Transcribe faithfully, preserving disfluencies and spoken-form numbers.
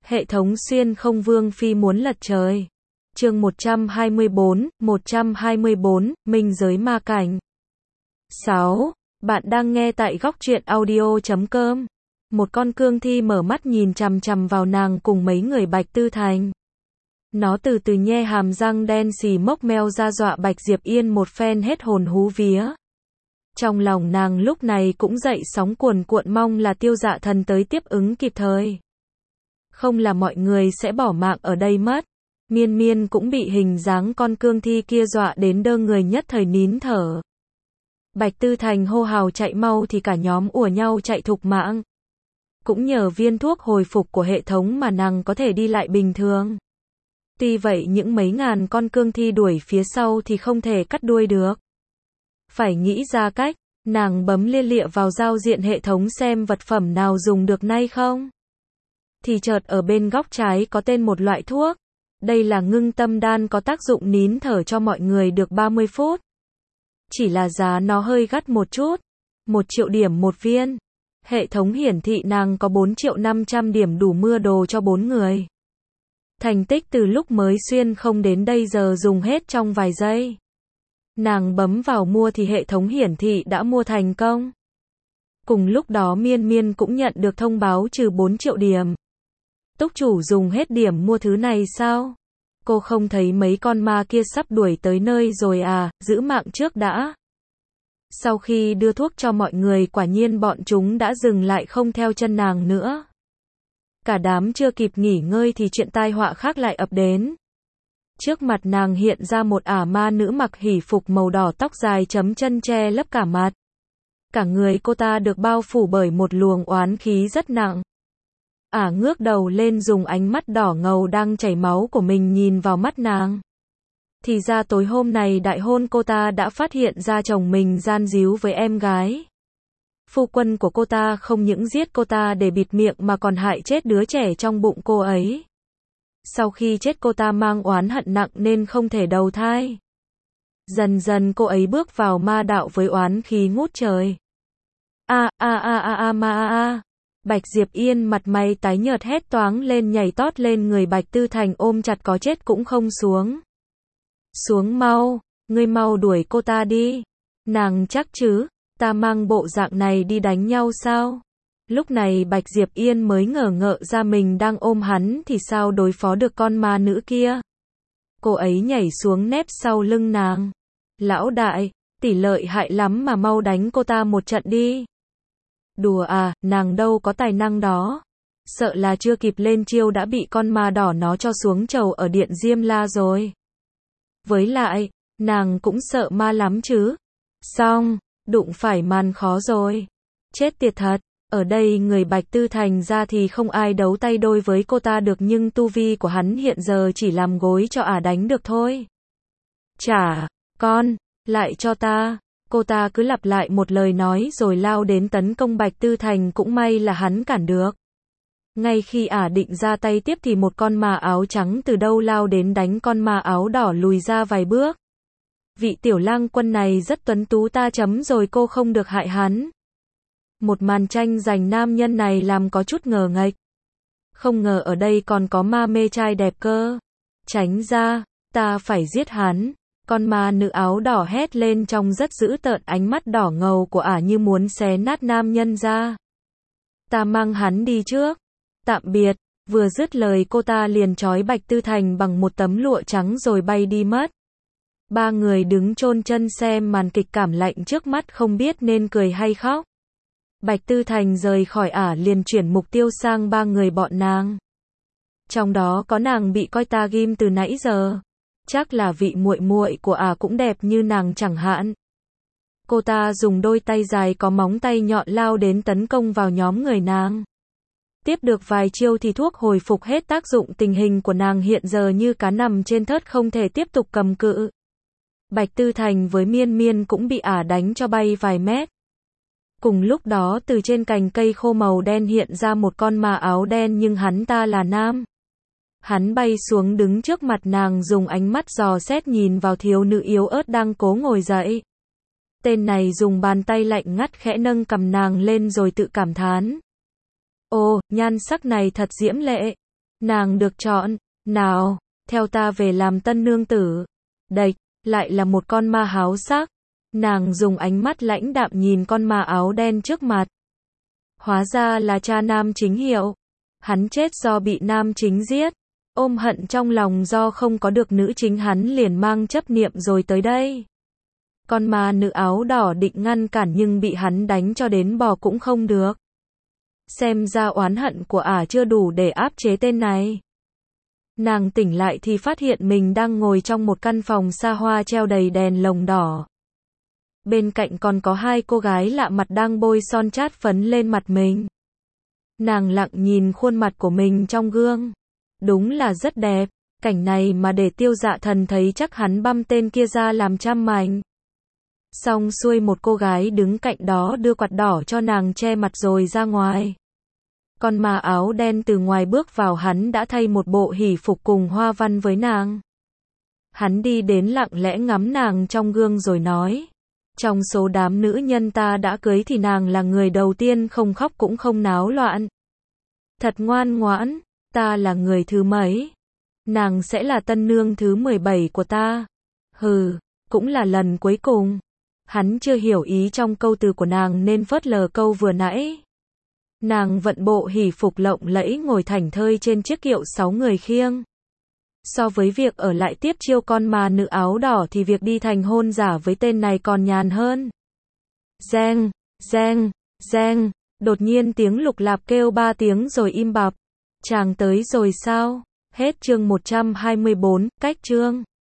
Hệ thống xuyên không vương phi muốn lật trời. Chương một trăm hai mươi bốn, một trăm hai mươi bốn, Minh giới ma cảnh. sáu. Bạn đang nghe tại góc truyện audio chấm com. Một con cương thi mở mắt nhìn chằm chằm vào nàng cùng mấy người Bạch Tư Thành. Nó từ từ nhe hàm răng đen xì mốc meo ra dọa Bạch Diệp Yên một phen hết hồn hú vía. Trong lòng nàng lúc này cũng dậy sóng cuồn cuộn, mong là Tiêu Dạ Thần tới tiếp ứng kịp thời. Không là mọi người sẽ bỏ mạng ở đây mất. Miên Miên cũng bị hình dáng con cương thi kia dọa đến đơ người, nhất thời nín thở. Bạch Tư Thành hô hào chạy mau thì cả nhóm ùa nhau chạy thục mạng. Cũng nhờ viên thuốc hồi phục của hệ thống mà nàng có thể đi lại bình thường. Tuy vậy những mấy ngàn con cương thi đuổi phía sau thì không thể cắt đuôi được. Phải nghĩ ra cách, nàng bấm lia lịa vào giao diện hệ thống xem vật phẩm nào dùng được nay không. Thì chợt ở bên góc trái có tên một loại thuốc. Đây là ngưng tâm đan, có tác dụng nín thở cho mọi người được ba mươi phút. Chỉ là giá nó hơi gắt một chút. Một triệu điểm một viên. Hệ thống hiển thị nàng có bốn triệu năm trăm điểm đủ mua đồ cho bốn người. Thành tích từ lúc mới xuyên không đến đây giờ dùng hết trong vài giây. Nàng bấm vào mua thì hệ thống hiển thị đã mua thành công. Cùng lúc đó Miên Miên cũng nhận được thông báo trừ bốn triệu điểm. Túc chủ dùng hết điểm mua thứ này sao? Cô không thấy mấy con ma kia sắp đuổi tới nơi rồi à, giữ mạng trước đã. Sau khi đưa thuốc cho mọi người, quả nhiên bọn chúng đã dừng lại không theo chân nàng nữa. Cả đám chưa kịp nghỉ ngơi thì chuyện tai họa khác lại ập đến. Trước mặt nàng hiện ra một ả ma nữ mặc hỉ phục màu đỏ, tóc dài chấm chân che lấp cả mặt. Cả người cô ta được bao phủ bởi một luồng oán khí rất nặng. Ả ngước đầu lên, dùng ánh mắt đỏ ngầu đang chảy máu của mình nhìn vào mắt nàng. Thì ra tối hôm này đại hôn cô ta đã phát hiện ra chồng mình gian díu với em gái. Phu quân của cô ta không những giết cô ta để bịt miệng mà còn hại chết đứa trẻ trong bụng cô ấy. Sau khi chết cô ta mang oán hận nặng nên không thể đầu thai. Dần dần cô ấy bước vào ma đạo với oán khí ngút trời. A a a a a ma a a. Bạch Diệp Yên mặt mày tái nhợt hét toáng lên, nhảy tót lên người Bạch Tư Thành ôm chặt, có chết cũng không xuống. Xuống mau, ngươi mau đuổi cô ta đi. Nàng chắc chứ, ta mang bộ dạng này đi đánh nhau sao? Lúc này Bạch Diệp Yên mới ngờ ngợ ra mình đang ôm hắn thì sao đối phó được con ma nữ kia. Cô ấy nhảy xuống nép sau lưng nàng. Lão đại, tỷ lợi hại lắm mà mau đánh cô ta một trận đi. Đùa à, nàng đâu có tài năng đó. Sợ là chưa kịp lên chiêu đã bị con ma đỏ nó cho xuống chầu ở Điện Diêm La rồi. Với lại, nàng cũng sợ ma lắm chứ. Xong, đụng phải màn khó rồi. Chết tiệt thật. Ở đây người Bạch Tư Thành ra thì không ai đấu tay đôi với cô ta được, nhưng tu vi của hắn hiện giờ chỉ làm gối cho ả đánh được thôi. Trả, con, lại cho ta. Cô ta cứ lặp lại một lời nói rồi lao đến tấn công Bạch Tư Thành, cũng may là hắn cản được. Ngay khi ả định ra tay tiếp thì một con ma áo trắng từ đâu lao đến đánh con ma áo đỏ lùi ra vài bước. Vị tiểu lang quân này rất tuấn tú, ta chấm rồi cô không được hại hắn. Một màn tranh giành nam nhân này làm có chút ngờ nghệch. Không ngờ ở đây còn có ma mê trai đẹp cơ. Tránh ra, ta phải giết hắn. Con ma nữ áo đỏ hét lên trong rất dữ tợn, ánh mắt đỏ ngầu của ả như muốn xé nát nam nhân ra. Ta mang hắn đi trước. Tạm biệt. Vừa dứt lời cô ta liền trói Bạch Tư Thành bằng một tấm lụa trắng rồi bay đi mất. Ba người đứng chôn chân xem màn kịch cảm lạnh trước mắt, không biết nên cười hay khóc. Bạch Tư Thành rời khỏi ả liền chuyển mục tiêu sang ba người bọn nàng. Trong đó có nàng bị coi ta ghim từ nãy giờ. Chắc là vị muội muội của ả cũng đẹp như nàng chẳng hạn. Cô ta dùng đôi tay dài có móng tay nhọn lao đến tấn công vào nhóm người nàng. Tiếp được vài chiêu thì thuốc hồi phục hết tác dụng, tình hình của nàng hiện giờ như cá nằm trên thớt, không thể tiếp tục cầm cự. Bạch Tư Thành với Miên Miên cũng bị ả đánh cho bay vài mét. Cùng lúc đó từ trên cành cây khô màu đen hiện ra một con ma áo đen, nhưng hắn ta là nam. Hắn bay xuống đứng trước mặt nàng, dùng ánh mắt dò xét nhìn vào thiếu nữ yếu ớt đang cố ngồi dậy. Tên này dùng bàn tay lạnh ngắt khẽ nâng cầm nàng lên rồi tự cảm thán. Ồ, nhan sắc này thật diễm lệ. Nàng được chọn, nào, theo ta về làm tân nương tử. Đệch, lại là một con ma háo sắc. Nàng dùng ánh mắt lãnh đạm nhìn con ma áo đen trước mặt. Hóa ra là cha nam chính Hiệu. Hắn chết do bị nam chính giết. Ôm hận trong lòng do không có được nữ chính, hắn liền mang chấp niệm rồi tới đây. Con ma nữ áo đỏ định ngăn cản nhưng bị hắn đánh cho đến bò cũng không được. Xem ra oán hận của ả chưa đủ để áp chế tên này. Nàng tỉnh lại thì phát hiện mình đang ngồi trong một căn phòng xa hoa treo đầy đèn lồng đỏ. Bên cạnh còn có hai cô gái lạ mặt đang bôi son chát phấn lên mặt mình. Nàng lặng nhìn khuôn mặt của mình trong gương. Đúng là rất đẹp. Cảnh này mà để Tiêu Dạ Thần thấy chắc hắn băm tên kia ra làm trăm mảnh. Xong xuôi một cô gái đứng cạnh đó đưa quạt đỏ cho nàng che mặt rồi ra ngoài. Con ma áo đen từ ngoài bước vào, hắn đã thay một bộ hỷ phục cùng hoa văn với nàng. Hắn đi đến lặng lẽ ngắm nàng trong gương rồi nói. Trong số đám nữ nhân ta đã cưới thì nàng là người đầu tiên không khóc cũng không náo loạn. Thật ngoan ngoãn, ta là người thứ mấy? Nàng sẽ là tân nương thứ mười bảy của ta. Hừ, cũng là lần cuối cùng. Hắn chưa hiểu ý trong câu từ của nàng nên phớt lờ câu vừa nãy. Nàng vận bộ hỷ phục lộng lẫy ngồi thảnh thơi trên chiếc kiệu sáu người khiêng. So với việc ở lại tiếp chiêu con ma nữ áo đỏ thì việc đi thành hôn giả với tên này còn nhàn hơn. Reng, reng, reng, đột nhiên tiếng Lục Lạp kêu ba tiếng rồi im bặt. Chàng tới rồi sao? Hết chương một trăm hai mươi bốn, cách chương.